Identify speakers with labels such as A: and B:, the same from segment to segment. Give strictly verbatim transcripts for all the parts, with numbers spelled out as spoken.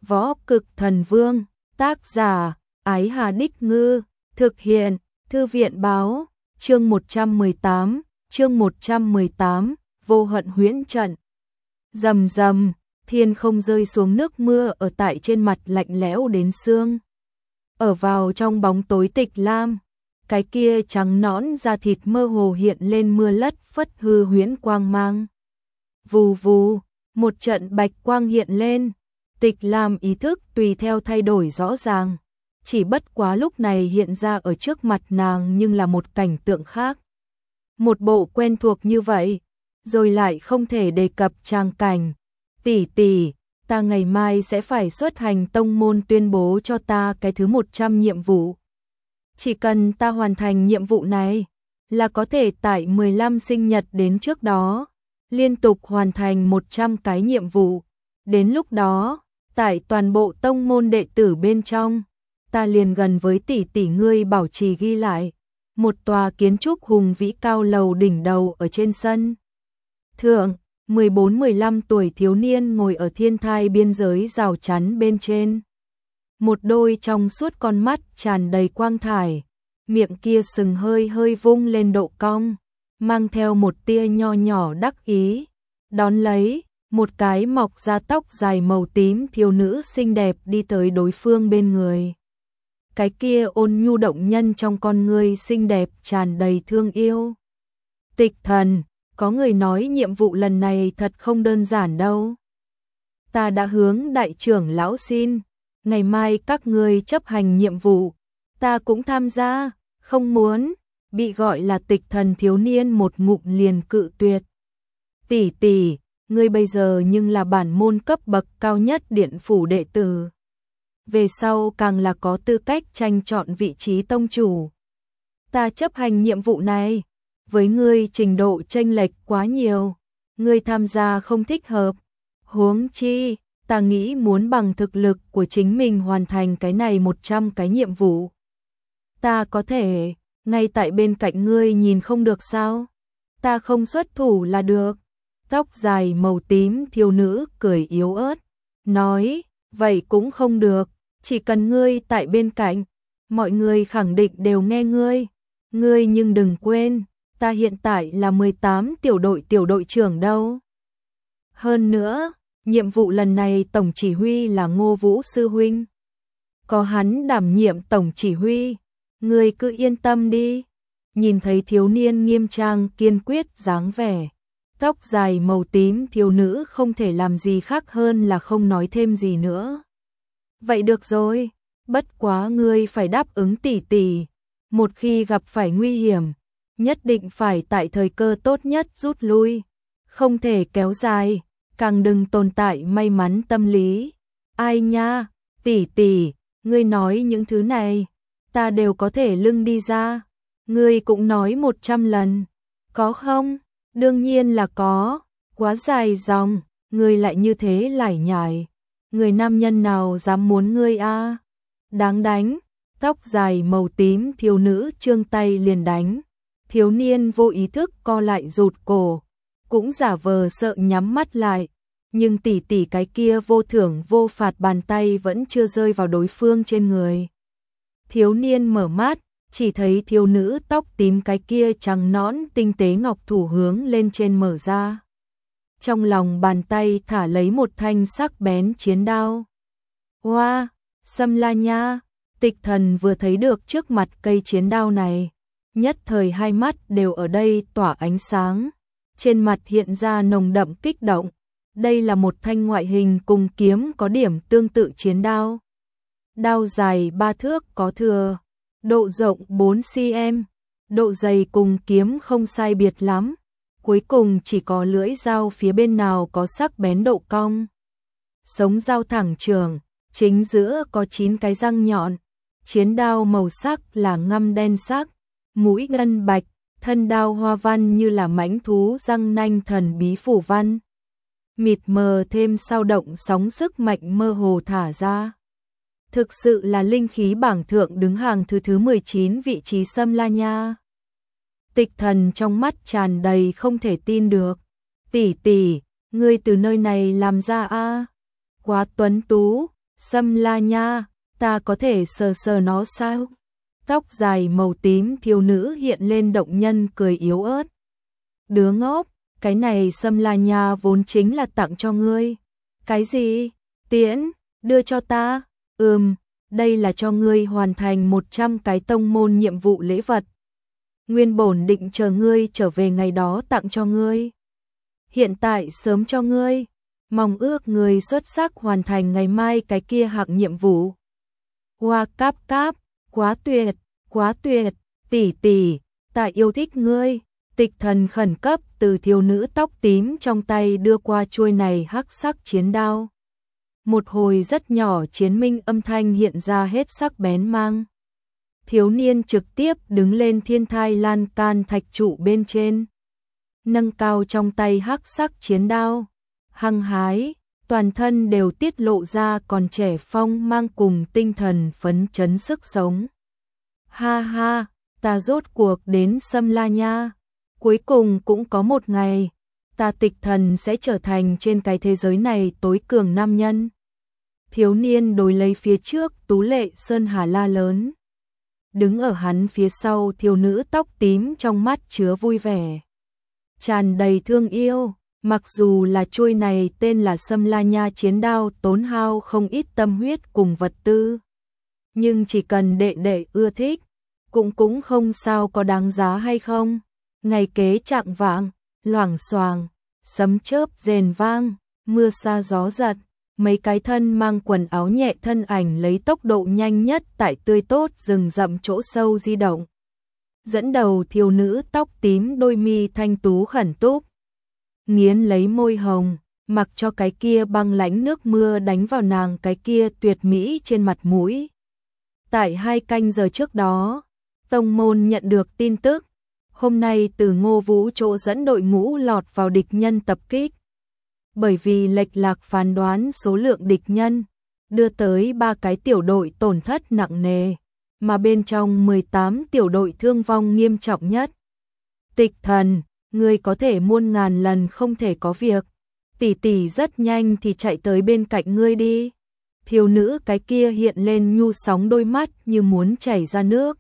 A: Võ Cực Thần Vương, tác giả, Ái Hà Đích Ngư, thực hiện, Thư viện báo, chương một trăm mười tám, chương một trăm mười tám, vô hận huyễn trận. Rầm rầm, thiên không rơi xuống nước mưa ở tại trên mặt lạnh lẽo đến xương. Ở vào trong bóng tối tịch lam, cái kia trắng nõn da thịt mơ hồ hiện lên mưa lất phất hư huyễn quang mang. Vù vù, một trận bạch quang hiện lên, tịch lam ý thức tùy theo thay đổi rõ ràng. Chỉ bất quá lúc này hiện ra ở trước mặt nàng nhưng là một cảnh tượng khác. Một bộ quen thuộc như vậy, rồi lại không thể đề cập trang cảnh. Tỷ tỷ, ta ngày mai sẽ phải xuất hành tông môn tuyên bố cho ta cái thứ một trăm nhiệm vụ. Chỉ cần ta hoàn thành nhiệm vụ này, là có thể tại mười lăm sinh nhật đến trước đó, liên tục hoàn thành một trăm cái nhiệm vụ. Đến lúc đó, tại toàn bộ tông môn đệ tử bên trong, ta liền gần với tỷ tỷ ngươi bảo trì ghi lại. Một tòa kiến trúc hùng vĩ cao lầu đỉnh đầu ở trên sân thượng, mười bốn mười lăm tuổi thiếu niên ngồi ở thiên thai biên giới rào chắn bên trên. Một đôi trong suốt con mắt tràn đầy quang thải, miệng kia sừng hơi hơi vung lên độ cong, mang theo một tia nho nhỏ đắc ý. Đón lấy, một cái mọc ra tóc dài màu tím thiếu nữ xinh đẹp đi tới đối phương bên người. Cái kia ôn nhu động nhân trong con người xinh đẹp tràn đầy thương yêu. Tịch Thần, có người nói nhiệm vụ lần này thật không đơn giản đâu. Ta đã hướng đại trưởng lão xin, ngày mai các ngươi chấp hành nhiệm vụ, ta cũng tham gia, không muốn. Bị gọi là Tịch Thần thiếu niên một ngụm liền cự tuyệt. Tỷ tỷ, ngươi bây giờ nhưng là bản môn cấp bậc cao nhất điện phủ đệ tử. Về sau càng là có tư cách tranh chọn vị trí tông chủ. Ta chấp hành nhiệm vụ này, với ngươi trình độ chênh lệch quá nhiều, ngươi tham gia không thích hợp. Huống chi, ta nghĩ muốn bằng thực lực của chính mình hoàn thành cái này một trăm cái nhiệm vụ. Ta có thể, ngay tại bên cạnh ngươi nhìn không được sao? Ta không xuất thủ là được. Tóc dài màu tím thiếu nữ cười yếu ớt, nói, vậy cũng không được, chỉ cần ngươi tại bên cạnh, mọi người khẳng định đều nghe ngươi. Ngươi nhưng đừng quên, ta hiện tại là mười tám tiểu đội tiểu đội trưởng đâu. Hơn nữa, nhiệm vụ lần này tổng chỉ huy là Ngô Vũ sư huynh. Có hắn đảm nhiệm tổng chỉ huy, ngươi cứ yên tâm đi. Nhìn thấy thiếu niên nghiêm trang kiên quyết dáng vẻ, tóc dài màu tím thiếu nữ không thể làm gì khác hơn là không nói thêm gì nữa. Vậy được rồi, bất quá ngươi phải đáp ứng tỷ tỷ, một khi gặp phải nguy hiểm, nhất định phải tại thời cơ tốt nhất rút lui, không thể kéo dài, càng đừng tồn tại may mắn tâm lý. Ai nha, tỷ tỷ, ngươi nói những thứ này, ta đều có thể lưng đi ra. Ngươi cũng nói một trăm lần, có không? Đương nhiên là có, quá dài dòng, ngươi lại như thế lải nhải. Người nam nhân nào dám muốn ngươi a? Đáng đánh. Tóc dài màu tím thiếu nữ trương tay liền đánh. Thiếu niên vô ý thức co lại rụt cổ, cũng giả vờ sợ nhắm mắt lại, nhưng tỷ tỷ cái kia vô thưởng vô phạt bàn tay vẫn chưa rơi vào đối phương trên người. Thiếu niên mở mắt, chỉ thấy thiếu nữ tóc tím cái kia trắng nõn tinh tế ngọc thủ hướng lên trên mở ra. Trong lòng bàn tay thả lấy một thanh sắc bén chiến đao. Hoa, wow, Sâm La nha. Tịch Thần vừa thấy được trước mặt cây chiến đao này, nhất thời hai mắt đều ở đây tỏa ánh sáng, trên mặt hiện ra nồng đậm kích động. Đây là một thanh ngoại hình cùng kiếm có điểm tương tự chiến đao. Đao dài ba thước có thừa, độ rộng bốn xăng-ti-mét, độ dày cùng kiếm không sai biệt lắm, cuối cùng chỉ có lưỡi dao phía bên nào có sắc bén độ cong. Sống dao thẳng trường, chính giữa có chín cái răng nhọn, chiến đao màu sắc là ngăm đen sắc, mũi ngân bạch, thân đao hoa văn như là mãnh thú răng nanh thần bí phủ văn. Mịt mờ thêm sao động sóng sức mạnh mơ hồ thả ra. Thực sự là linh khí bảng thượng đứng hàng thứ thứ mười chín vị trí Sâm La nha. Tịch Thần trong mắt tràn đầy không thể tin được. Tỷ tỷ, ngươi từ nơi này làm ra a? Quá tuấn tú, Sâm La Nha, ta có thể sờ sờ nó sao? Tóc dài màu tím thiếu nữ hiện lên động nhân cười yếu ớt. Đứa ngốc, cái này Sâm La Nha vốn chính là tặng cho ngươi. Cái gì? Tiễn, đưa cho ta? Ừm, đây là cho ngươi hoàn thành một trăm cái tông môn nhiệm vụ lễ vật. Nguyên bổn định chờ ngươi trở về ngày đó tặng cho ngươi. Hiện tại sớm cho ngươi, mong ước ngươi xuất sắc hoàn thành ngày mai cái kia hạng nhiệm vụ. Hoa cáp cáp, quá tuyệt, quá tuyệt, tỷ tỷ, ta yêu thích ngươi. Tịch Thần khẩn cấp từ thiếu nữ tóc tím trong tay đưa qua chuôi này hắc sắc chiến đao. Một hồi rất nhỏ chiến minh âm thanh hiện ra hết sắc bén mang. Thiếu niên trực tiếp đứng lên thiên thai lan can thạch trụ bên trên. Nâng cao trong tay hắc sắc chiến đao. Hăng hái, toàn thân đều tiết lộ ra còn trẻ phong mang cùng tinh thần phấn chấn sức sống. Ha ha, ta rốt cuộc đến Sâm La Nha. Cuối cùng cũng có một ngày, ta Tịch Thần sẽ trở thành trên cái thế giới này tối cường nam nhân. Thiếu niên đối lấy phía trước tú lệ sơn hà la lớn. Đứng ở hắn phía sau thiếu nữ tóc tím trong mắt chứa vui vẻ. Tràn đầy thương yêu, mặc dù là chuôi này tên là Sâm La Nha chiến đao tốn hao không ít tâm huyết cùng vật tư. Nhưng chỉ cần đệ đệ ưa thích, cũng cũng không sao có đáng giá hay không. Ngày kế trạng vạng, loảng xoảng, sấm chớp rền vang, mưa sa gió giật, mấy cái thân mang quần áo nhẹ thân ảnh lấy tốc độ nhanh nhất tại tươi tốt rừng rậm chỗ sâu di động. Dẫn đầu thiếu nữ tóc tím đôi mi thanh tú khẩn túc, nghiến lấy môi hồng, mặc cho cái kia băng lãnh nước mưa đánh vào nàng cái kia tuyệt mỹ trên mặt mũi. Tại hai canh giờ trước đó, tông môn nhận được tin tức, hôm nay từ Ngô Vũ chỗ dẫn đội ngũ lọt vào địch nhân tập kích. Bởi vì lệch lạc phán đoán số lượng địch nhân, đưa tới ba cái tiểu đội tổn thất nặng nề, mà bên trong mười tám tiểu đội thương vong nghiêm trọng nhất. Tịch Thần, ngươi có thể muôn ngàn lần không thể có việc, tỷ tỷ rất nhanh thì chạy tới bên cạnh ngươi đi. Thiếu nữ cái kia hiện lên nhu sóng đôi mắt như muốn chảy ra nước.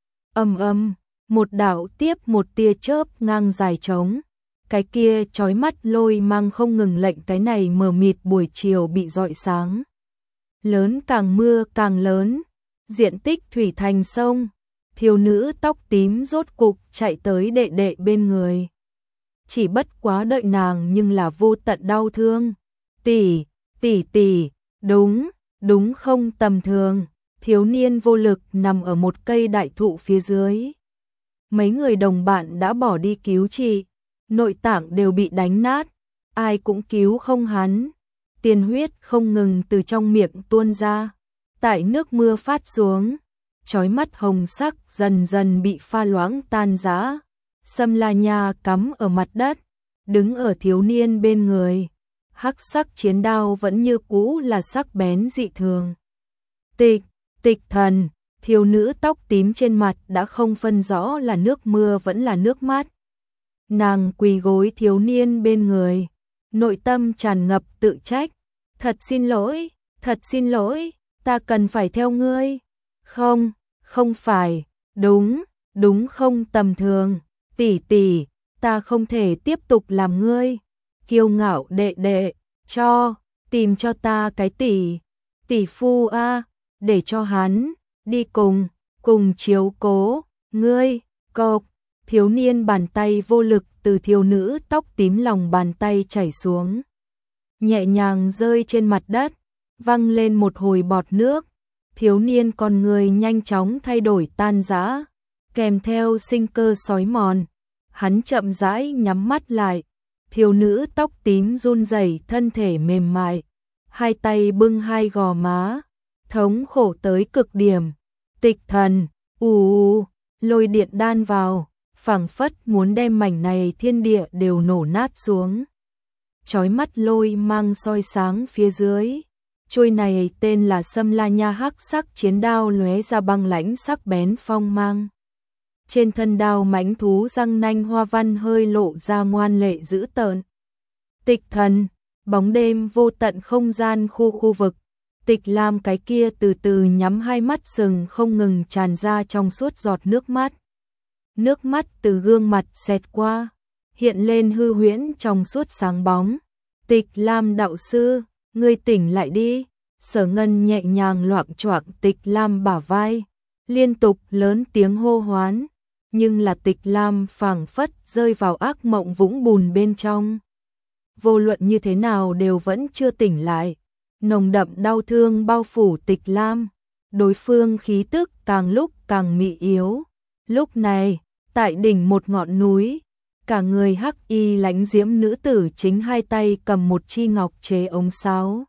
A: Âm âm, một đạo tiếp một tia chớp ngang dài trống. Cái kia chói mắt lôi mang không ngừng lệnh cái này mờ mịt buổi chiều bị rọi sáng. Lớn càng mưa càng lớn, diện tích thủy thành sông. Thiếu nữ tóc tím rốt cục chạy tới đệ đệ bên người. Chỉ bất quá đợi nàng nhưng là vô tận đau thương. Tỷ, tỷ tỷ, đúng, đúng không tầm thường. Thiếu niên vô lực nằm ở một cây đại thụ phía dưới. Mấy người đồng bạn đã bỏ đi cứu trị, nội tạng đều bị đánh nát, ai cũng cứu không hắn. Tiên huyết không ngừng từ trong miệng tuôn ra, tại nước mưa phát xuống, chói mắt hồng sắc dần dần bị pha loãng tan rã. Sâm La Nha cắm ở mặt đất, đứng ở thiếu niên bên người, hắc sắc chiến đao vẫn như cũ là sắc bén dị thường. Tịch, Tịch Thần, thiếu nữ tóc tím trên mặt đã không phân rõ là nước mưa vẫn là nước mắt. Nàng quỳ gối thiếu niên bên người, nội tâm tràn ngập tự trách. Thật xin lỗi, thật xin lỗi, ta cần phải theo ngươi. Không, không phải, đúng, đúng không tầm thường. Tỷ tỷ, ta không thể tiếp tục làm ngươi kiêu ngạo đệ đệ, cho, tìm cho ta cái tỷ, tỷ phu a, để cho hắn đi cùng, cùng chiếu cố ngươi. Cộc, thiếu niên bàn tay vô lực từ thiếu nữ tóc tím lòng bàn tay chảy xuống, nhẹ nhàng rơi trên mặt đất, văng lên một hồi bọt nước. Thiếu niên con người nhanh chóng thay đổi tan rã, kèm theo sinh cơ xói mòn. Hắn chậm rãi nhắm mắt lại, thiếu nữ tóc tím run rẩy thân thể mềm mại, hai tay bưng hai gò má, thống khổ tới cực điểm. Tịch Thần, ù ù, lôi điện đan vào, phảng phất muốn đem mảnh này thiên địa đều nổ nát xuống. Chói mắt lôi mang soi sáng phía dưới, chuôi này tên là Sâm La Nha hắc sắc chiến đao lóe ra băng lãnh sắc bén phong mang. Trên thân đao mãnh thú răng nanh hoa văn hơi lộ ra ngoan lệ dữ tợn. Tịch Thần, bóng đêm vô tận không gian khu khu vực, Tịch Lam cái kia từ từ nhắm hai mắt sừng không ngừng tràn ra trong suốt giọt nước mắt. Nước mắt từ gương mặt xẹt qua, hiện lên hư huyễn trong suốt sáng bóng. Tịch Lam đạo sư, ngươi tỉnh lại đi. Sở Ngân nhẹ nhàng loạng choạng Tịch Lam bả vai, liên tục lớn tiếng hô hoán, nhưng là Tịch Lam phảng phất rơi vào ác mộng vũng bùn bên trong. Vô luận như thế nào đều vẫn chưa tỉnh lại. Nồng đậm đau thương bao phủ Tịch Lam, đối phương khí tức càng lúc càng mị yếu. Lúc này, tại đỉnh một ngọn núi, cả người hắc y lãnh diễm nữ tử chính hai tay cầm một chi ngọc chế ống sáo.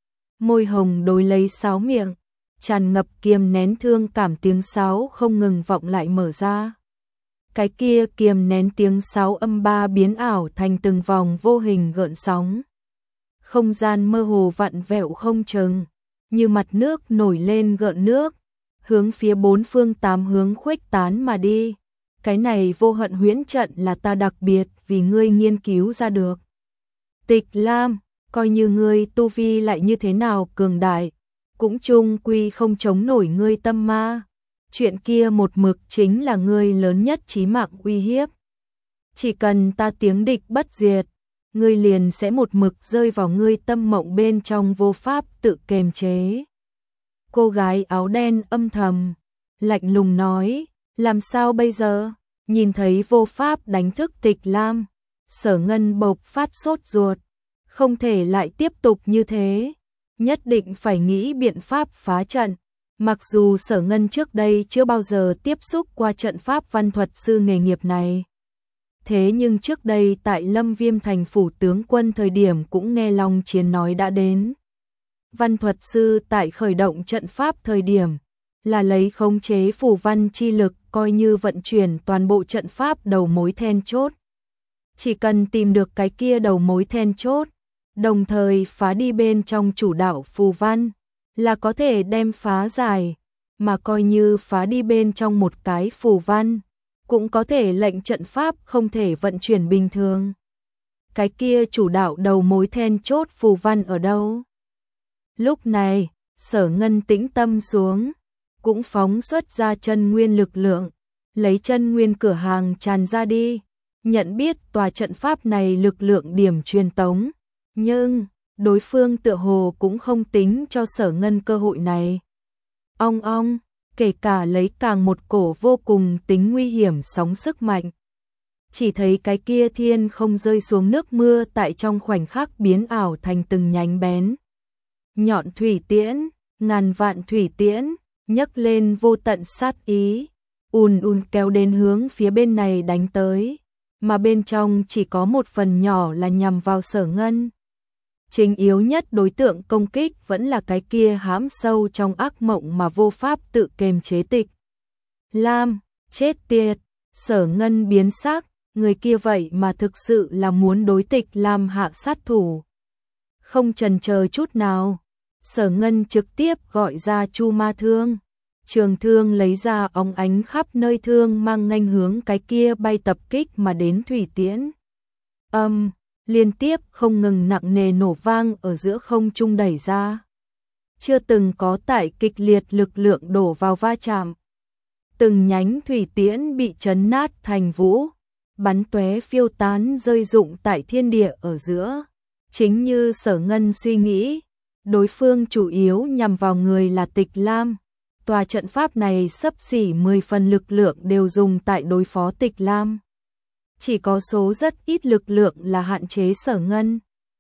A: Môi hồng đối lấy sáo miệng, tràn ngập kiềm nén thương cảm, tiếng sáo không ngừng vọng lại mở ra. Cái kia kiềm nén tiếng sáo âm ba biến ảo thành từng vòng vô hình gợn sóng. Không gian mơ hồ vặn vẹo không chừng, như mặt nước nổi lên gợn nước, hướng phía bốn phương tám hướng khuếch tán mà đi. Cái này vô hận huyễn trận là ta đặc biệt vì ngươi nghiên cứu ra được. Tịch Lam, coi như ngươi tu vi lại như thế nào cường đại, cũng chung quy không chống nổi ngươi tâm ma. Chuyện kia một mực chính là ngươi lớn nhất chí mạng uy hiếp. Chỉ cần ta tiếng địch bất diệt, ngươi liền sẽ một mực rơi vào ngươi tâm mộng bên trong vô pháp tự kềm chế. Cô gái áo đen âm thầm, lạnh lùng nói, làm sao bây giờ? Nhìn thấy vô pháp đánh thức Tịch Lam, Sở Ngân bộc phát sốt ruột, không thể lại tiếp tục như thế, nhất định phải nghĩ biện pháp phá trận. Mặc dù Sở Ngân trước đây chưa bao giờ tiếp xúc qua trận pháp văn thuật sư nghề nghiệp này, thế nhưng trước đây tại Lâm Viêm thành phủ tướng quân thời điểm cũng nghe Long Chiến nói đã đến. Văn thuật sư tại khởi động trận pháp thời điểm là lấy khống chế phù văn chi lực coi như vận chuyển toàn bộ trận pháp đầu mối then chốt. Chỉ cần tìm được cái kia đầu mối then chốt, đồng thời phá đi bên trong chủ đạo phù văn, là có thể đem phá giải, mà coi như phá đi bên trong một cái phù văn, cũng có thể lệnh trận pháp không thể vận chuyển bình thường. Cái kia chủ đạo đầu mối then chốt phù văn ở đâu? Lúc này, Sở Ngân tĩnh tâm xuống, cũng phóng xuất ra chân nguyên lực lượng, lấy chân nguyên cửa hàng tràn ra đi, nhận biết tòa trận pháp này lực lượng điểm truyền tống, nhưng đối phương tựa hồ cũng không tính cho Sở Ngân cơ hội này. Ong ong, kể cả lấy càng một cổ vô cùng tính nguy hiểm sóng sức mạnh. Chỉ thấy cái kia thiên không rơi xuống nước mưa tại trong khoảnh khắc biến ảo thành từng nhánh bén nhọn thủy tiễn, ngàn vạn thủy tiễn, nhấc lên vô tận sát ý, ùn ùn kéo đến hướng phía bên này đánh tới, mà bên trong chỉ có một phần nhỏ là nhằm vào Sở Ngân. Chính yếu nhất đối tượng công kích vẫn là cái kia hãm sâu trong ác mộng mà vô pháp tự kềm chế Tịch Lam. Chết tiệt, Sở Ngân biến sắc, người kia vậy mà thực sự là muốn đối Tịch Lam hạ sát thủ. Không chần chờ chút nào, Sở Ngân trực tiếp gọi ra Chu Ma Thương. Trường thương lấy ra óng ánh khắp nơi thương mang nghênh hướng cái kia bay tập kích mà đến thủy tiễn. Âm, liên tiếp không ngừng nặng nề nổ vang ở giữa không trung đẩy ra. Chưa từng có tại kịch liệt lực lượng đổ vào va chạm. Từng nhánh thủy tiễn bị chấn nát thành vũ, bắn tóe phiêu tán rơi rụng tại thiên địa ở giữa. Chính như Sở Ngân suy nghĩ, đối phương chủ yếu nhằm vào người là Tịch Lam. Tòa trận pháp này xấp xỉ mười phần lực lượng đều dùng tại đối phó Tịch Lam. Chỉ có số rất ít lực lượng là hạn chế Sở Ngân.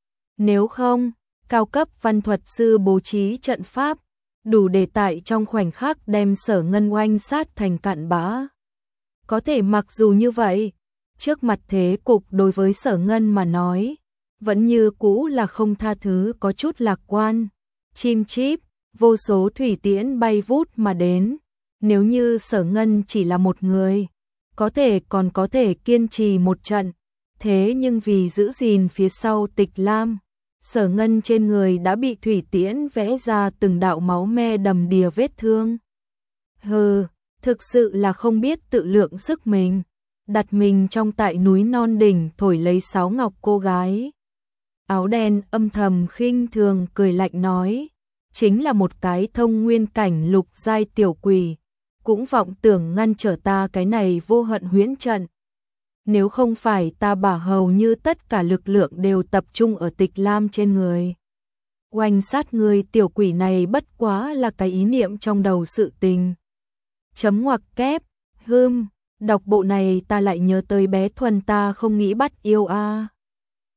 A: Nếu không, cao cấp văn thuật sư bố trí trận pháp, đủ để tại trong khoảnh khắc đem Sở Ngân oanh sát thành cặn bã. Có thể mặc dù như vậy, trước mặt thế cục đối với Sở Ngân mà nói, vẫn như cũ là không tha thứ có chút lạc quan. Chim chíp, vô số thủy tiễn bay vút mà đến, nếu như Sở Ngân chỉ là một người, có thể còn có thể kiên trì một trận, thế nhưng vì giữ gìn phía sau Tịch Lam, Sở Ngân trên người đã bị thủy tiễn vẽ ra từng đạo máu me đầm đìa vết thương. Hừ, thực sự là không biết tự lượng sức mình, đặt mình trong tại núi non đỉnh thổi lấy sáo ngọc cô gái. Áo đen âm thầm khinh thường cười lạnh nói, chính là một cái thông nguyên cảnh lục giai tiểu quỷ, cũng vọng tưởng ngăn trở ta cái này vô hận huyễn trận. Nếu không phải ta bảo hầu như tất cả lực lượng đều tập trung ở Tịch Lam trên người. Oanh sát người tiểu quỷ này bất quá là cái ý niệm trong đầu sự tình. Chấm ngoặc kép, hưm, đọc bộ này ta lại nhớ tới bé Thuần ta không nghĩ bắt yêu a.